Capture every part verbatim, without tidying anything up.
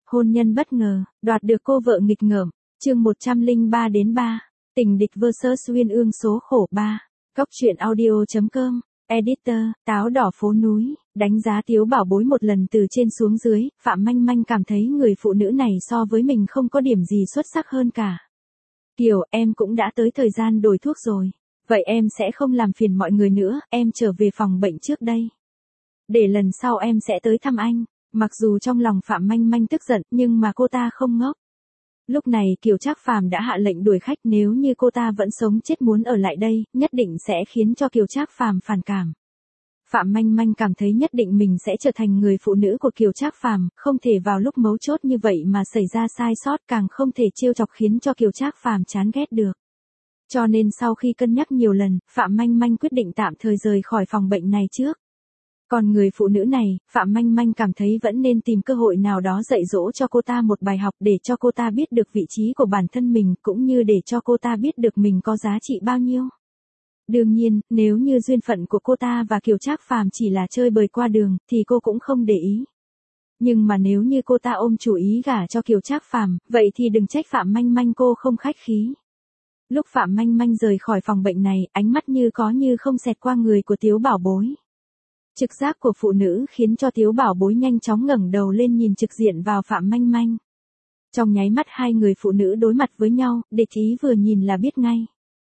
Hôn nhân bất ngờ, đoạt được cô vợ nghịch ngợm, chương một trăm lẻ ba đến ba, tình địch versus uyên ương số khổ ba, Cóc truyện audio chấm com, editor, táo đỏ phố núi, đánh giá Tiếu Bảo Bối một lần từ trên xuống dưới, Phạm Manh Manh cảm thấy người phụ nữ này so với mình không có điểm gì xuất sắc hơn cả. Kiều, em cũng đã tới thời gian đổi thuốc rồi, vậy em sẽ không làm phiền mọi người nữa, em trở về phòng bệnh trước đây. Để lần sau em sẽ tới thăm anh. Mặc dù trong lòng Phạm Manh Manh tức giận, nhưng mà cô ta không ngốc. Lúc này Kiều Trác Phàm đã hạ lệnh đuổi khách, nếu như cô ta vẫn sống chết muốn ở lại đây, nhất định sẽ khiến cho Kiều Trác Phàm phản cảm. Phạm Manh Manh cảm thấy nhất định mình sẽ trở thành người phụ nữ của Kiều Trác Phàm, không thể vào lúc mấu chốt như vậy mà xảy ra sai sót, càng không thể trêu chọc khiến cho Kiều Trác Phàm chán ghét được. Cho nên sau khi cân nhắc nhiều lần, Phạm Manh Manh quyết định tạm thời rời khỏi phòng bệnh này trước. Còn người phụ nữ này, Phạm Manh Manh cảm thấy vẫn nên tìm cơ hội nào đó dạy dỗ cho cô ta một bài học để cho cô ta biết được vị trí của bản thân mình, cũng như để cho cô ta biết được mình có giá trị bao nhiêu. Đương nhiên, nếu như duyên phận của cô ta và Kiều Trác Phàm chỉ là chơi bời qua đường, thì cô cũng không để ý. Nhưng mà nếu như cô ta ôm chủ ý gả cho Kiều Trác Phàm, vậy thì đừng trách Phạm Manh Manh cô không khách khí. Lúc Phạm Manh Manh rời khỏi phòng bệnh này, ánh mắt như có như không xẹt qua người của Tiếu Bảo Bối. Trực giác của phụ nữ khiến cho Tiếu Bảo Bối nhanh chóng ngẩng đầu lên nhìn trực diện vào Phạm Manh Manh. Trong nháy mắt hai người phụ nữ đối mặt với nhau, địch ý vừa nhìn là biết ngay.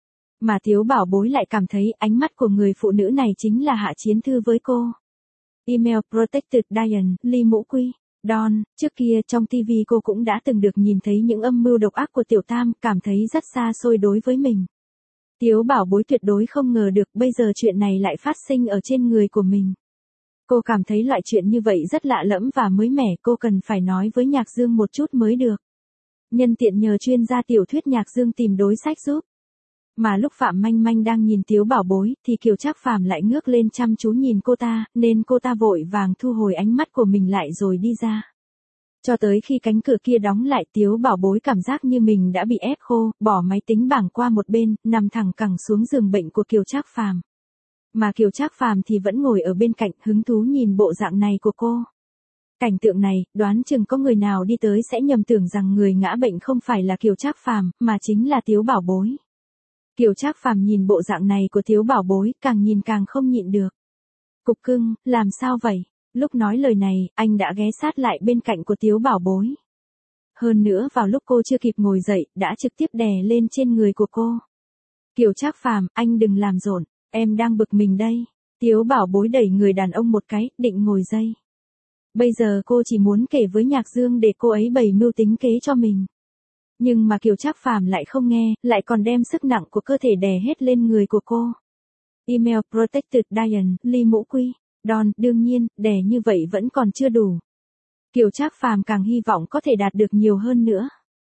Mà Tiếu Bảo Bối lại cảm thấy ánh mắt của người phụ nữ này chính là hạ chiến thư với cô. Email Protected Diane, Ly Mũ Quy, Don, trước kia trong ti vi cô cũng đã từng được nhìn thấy những âm mưu độc ác của Tiểu Tam, cảm thấy rất xa xôi đối với mình. Tiếu Bảo Bối tuyệt đối không ngờ được bây giờ chuyện này lại phát sinh ở trên người của mình. Cô cảm thấy loại chuyện như vậy rất lạ lẫm và mới mẻ, cô cần phải nói với Nhạc Dương một chút mới được. Nhân tiện nhờ chuyên gia tiểu thuyết Nhạc Dương tìm đối sách giúp. Mà lúc Phạm Manh Manh đang nhìn Tiếu Bảo Bối, thì Kiều Trác Phàm lại ngước lên chăm chú nhìn cô ta, nên cô ta vội vàng thu hồi ánh mắt của mình lại rồi đi ra. Cho tới khi cánh cửa kia đóng lại, Tiếu Bảo Bối cảm giác như mình đã bị ép khô, bỏ máy tính bảng qua một bên, nằm thẳng cẳng xuống giường bệnh của Kiều Trác Phàm. Mà Kiều Trác Phàm thì vẫn ngồi ở bên cạnh, hứng thú nhìn bộ dạng này của cô. Cảnh tượng này, đoán chừng có người nào đi tới sẽ nhầm tưởng rằng người ngã bệnh không phải là Kiều Trác Phàm, mà chính là Tiếu Bảo Bối. Kiều Trác Phàm nhìn bộ dạng này của Tiếu Bảo Bối, càng nhìn càng không nhịn được. Cục cưng, làm sao vậy? Lúc nói lời này, anh đã ghé sát lại bên cạnh của Tiếu Bảo Bối. Hơn nữa vào lúc cô chưa kịp ngồi dậy, đã trực tiếp đè lên trên người của cô. Kiều Trác Phàm, anh đừng làm rộn, em đang bực mình đây. Tiếu Bảo Bối đẩy người đàn ông một cái, định ngồi dậy. Bây giờ cô chỉ muốn kể với Nhạc Dương để cô ấy bày mưu tính kế cho mình. Nhưng mà Kiều Trác Phàm lại không nghe, lại còn đem sức nặng của cơ thể đè hết lên người của cô. Email Protected Diane, Ly Mũ Quy, Don, đương nhiên, đè như vậy vẫn còn chưa đủ. Kiều Trác Phàm càng hy vọng có thể đạt được nhiều hơn nữa.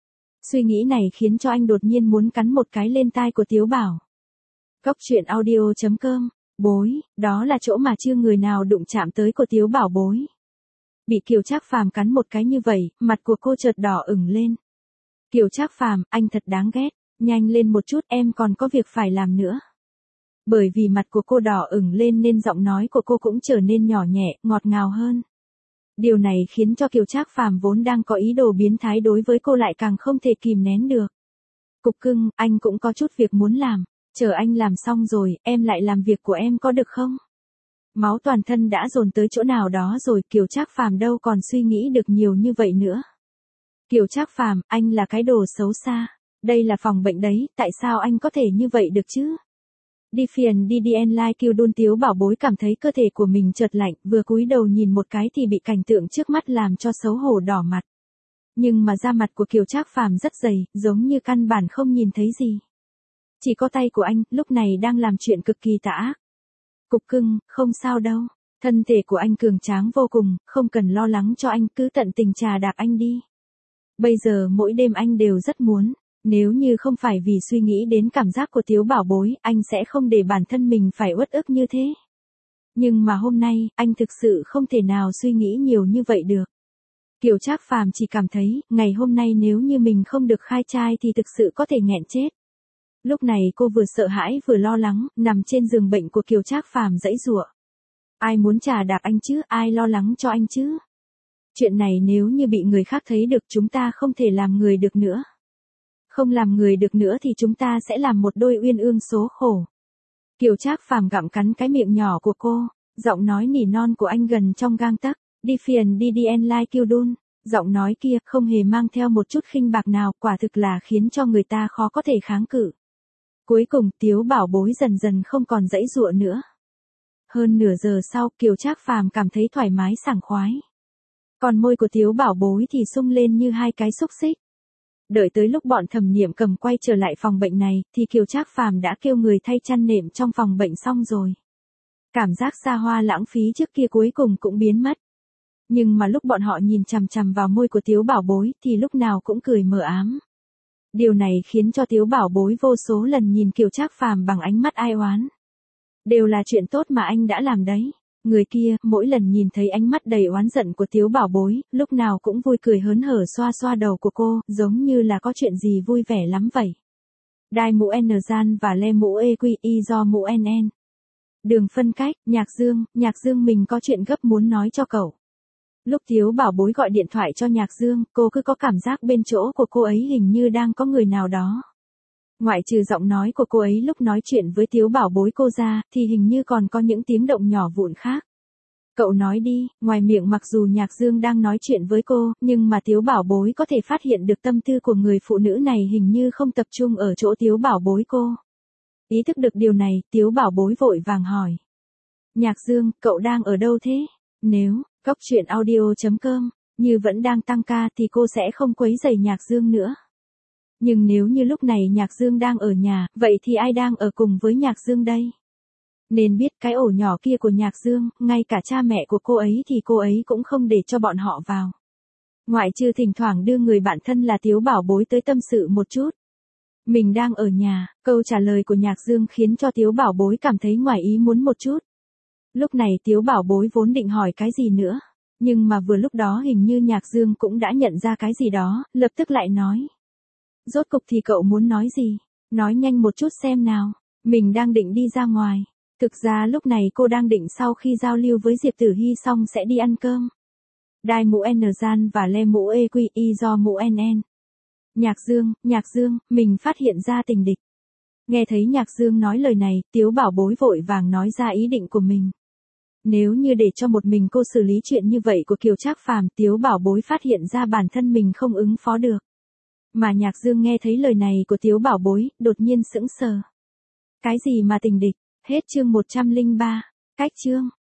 Suy nghĩ này khiến cho anh đột nhiên muốn cắn một cái lên tai của Tiếu Bảo. Cóc truyện audio chấm com, Bối, đó là chỗ mà chưa người nào đụng chạm tới của Tiếu Bảo Bối. Bị Kiều Trác Phàm cắn một cái như vậy, mặt của cô chợt đỏ ửng lên. Kiều Trác Phàm, anh thật đáng ghét, nhanh lên một chút, em còn có việc phải làm nữa. Bởi vì mặt của cô đỏ ửng lên nên giọng nói của cô cũng trở nên nhỏ nhẹ, ngọt ngào hơn. Điều này khiến cho Kiều Trác Phàm vốn đang có ý đồ biến thái đối với cô lại càng không thể kìm nén được. Cục cưng, anh cũng có chút việc muốn làm, chờ anh làm xong rồi, em lại làm việc của em có được không? Máu toàn thân đã dồn tới chỗ nào đó rồi, Kiều Trác Phàm đâu còn suy nghĩ được nhiều như vậy nữa. Kiều Trác Phàm, anh là cái đồ xấu xa. Đây là phòng bệnh đấy, tại sao anh có thể như vậy được chứ? Đi phiền đi đi en like kêu đun. Tiếu Bảo Bối cảm thấy cơ thể của mình chợt lạnh, vừa cúi đầu nhìn một cái thì bị cảnh tượng trước mắt làm cho xấu hổ đỏ mặt. Nhưng mà da mặt của Kiều Trác Phàm rất dày, giống như căn bản không nhìn thấy gì. Chỉ có tay của anh, lúc này đang làm chuyện cực kỳ tà ác. Cục cưng, không sao đâu. Thân thể của anh cường tráng vô cùng, không cần lo lắng cho anh, cứ tận tình trà đạp anh đi. Bây giờ mỗi đêm anh đều rất muốn, nếu như không phải vì suy nghĩ đến cảm giác của Tiếu Bảo Bối, anh sẽ không để bản thân mình phải uất ức như thế. Nhưng mà hôm nay, anh thực sự không thể nào suy nghĩ nhiều như vậy được. Kiều Trác Phàm chỉ cảm thấy, ngày hôm nay nếu như mình không được khai trai thì thực sự có thể nghẹn chết. Lúc này cô vừa sợ hãi vừa lo lắng, nằm trên giường bệnh của Kiều Trác Phàm giãy giụa. Ai muốn trà đạp anh chứ, ai lo lắng cho anh chứ? Chuyện này nếu như bị người khác thấy được chúng ta không thể làm người được nữa. Không làm người được nữa thì chúng ta sẽ làm một đôi uyên ương số khổ. Kiều Trác Phàm gặm cắn cái miệng nhỏ của cô, giọng nói nỉ non của anh gần trong gang tấc, đi phiền đi đi en lai kiêu đun, giọng nói kia không hề mang theo một chút khinh bạc nào, quả thực là khiến cho người ta khó có thể kháng cự. Cuối cùng Tiếu Bảo Bối dần dần không còn giãy giụa nữa. Hơn nửa giờ sau Kiều Trác Phàm cảm thấy thoải mái sảng khoái. Còn môi của Tiếu Bảo Bối thì sung lên như hai cái xúc xích. Đợi tới lúc bọn Thẩm Niệm Cầm quay trở lại phòng bệnh này, thì Kiều Trác Phàm đã kêu người thay chăn nệm trong phòng bệnh xong rồi. Cảm giác xa hoa lãng phí trước kia cuối cùng cũng biến mất. Nhưng mà lúc bọn họ nhìn chằm chằm vào môi của Tiếu Bảo Bối thì lúc nào cũng cười mờ ám. Điều này khiến cho Tiếu Bảo Bối vô số lần nhìn Kiều Trác Phàm bằng ánh mắt ai oán. Đều là chuyện tốt mà anh đã làm đấy. Người kia, mỗi lần nhìn thấy ánh mắt đầy oán giận của Tiếu Bảo Bối, lúc nào cũng vui cười hớn hở xoa xoa đầu của cô, giống như là có chuyện gì vui vẻ lắm vậy. Đai mũ N gian và le mũ E Q I do mũ N N. Đường phân cách, Nhạc Dương, Nhạc Dương mình có chuyện gấp muốn nói cho cậu. Lúc Tiếu Bảo Bối gọi điện thoại cho Nhạc Dương, cô cứ có cảm giác bên chỗ của cô ấy hình như đang có người nào đó. Ngoại trừ giọng nói của cô ấy lúc nói chuyện với Tiếu Bảo Bối cô ra, thì hình như còn có những tiếng động nhỏ vụn khác. Cậu nói đi, ngoài miệng mặc dù Nhạc Dương đang nói chuyện với cô, nhưng mà Tiếu Bảo Bối có thể phát hiện được tâm tư của người phụ nữ này hình như không tập trung ở chỗ Tiếu Bảo Bối cô. Ý thức được điều này, Tiếu Bảo Bối vội vàng hỏi. Nhạc Dương, cậu đang ở đâu thế? Nếu, Cóc Truyện Audio chấm com, như vẫn đang tăng ca thì cô sẽ không quấy rầy Nhạc Dương nữa. Nhưng nếu như lúc này Nhạc Dương đang ở nhà, vậy thì ai đang ở cùng với Nhạc Dương đây? Nên biết cái ổ nhỏ kia của Nhạc Dương, ngay cả cha mẹ của cô ấy thì cô ấy cũng không để cho bọn họ vào. Ngoại trừ thỉnh thoảng đưa người bạn thân là Tiếu Bảo Bối tới tâm sự một chút. Mình đang ở nhà, câu trả lời của Nhạc Dương khiến cho Tiếu Bảo Bối cảm thấy ngoài ý muốn một chút. Lúc này Tiếu Bảo Bối vốn định hỏi cái gì nữa, nhưng mà vừa lúc đó hình như Nhạc Dương cũng đã nhận ra cái gì đó, lập tức lại nói. Rốt cục thì cậu muốn nói gì? Nói nhanh một chút xem nào. Mình đang định đi ra ngoài. Thực ra lúc này cô đang định sau khi giao lưu với Diệp Tử Hy xong sẽ đi ăn cơm. Đai mũ N gian và le mũ E Q I do mũ N N. Nhạc Dương, Nhạc Dương, mình phát hiện ra tình địch. Nghe thấy Nhạc Dương nói lời này, Tiếu Bảo Bối vội vàng nói ra ý định của mình. Nếu như để cho một mình cô xử lý chuyện như vậy của Kiều Trác Phàm, Tiếu Bảo Bối phát hiện ra bản thân mình không ứng phó được. Mà Nhạc Dương nghe thấy lời này của Tiếu Bảo Bối, đột nhiên sững sờ. Cái gì mà tình địch? Hết chương một trăm lẻ ba. Cách chương.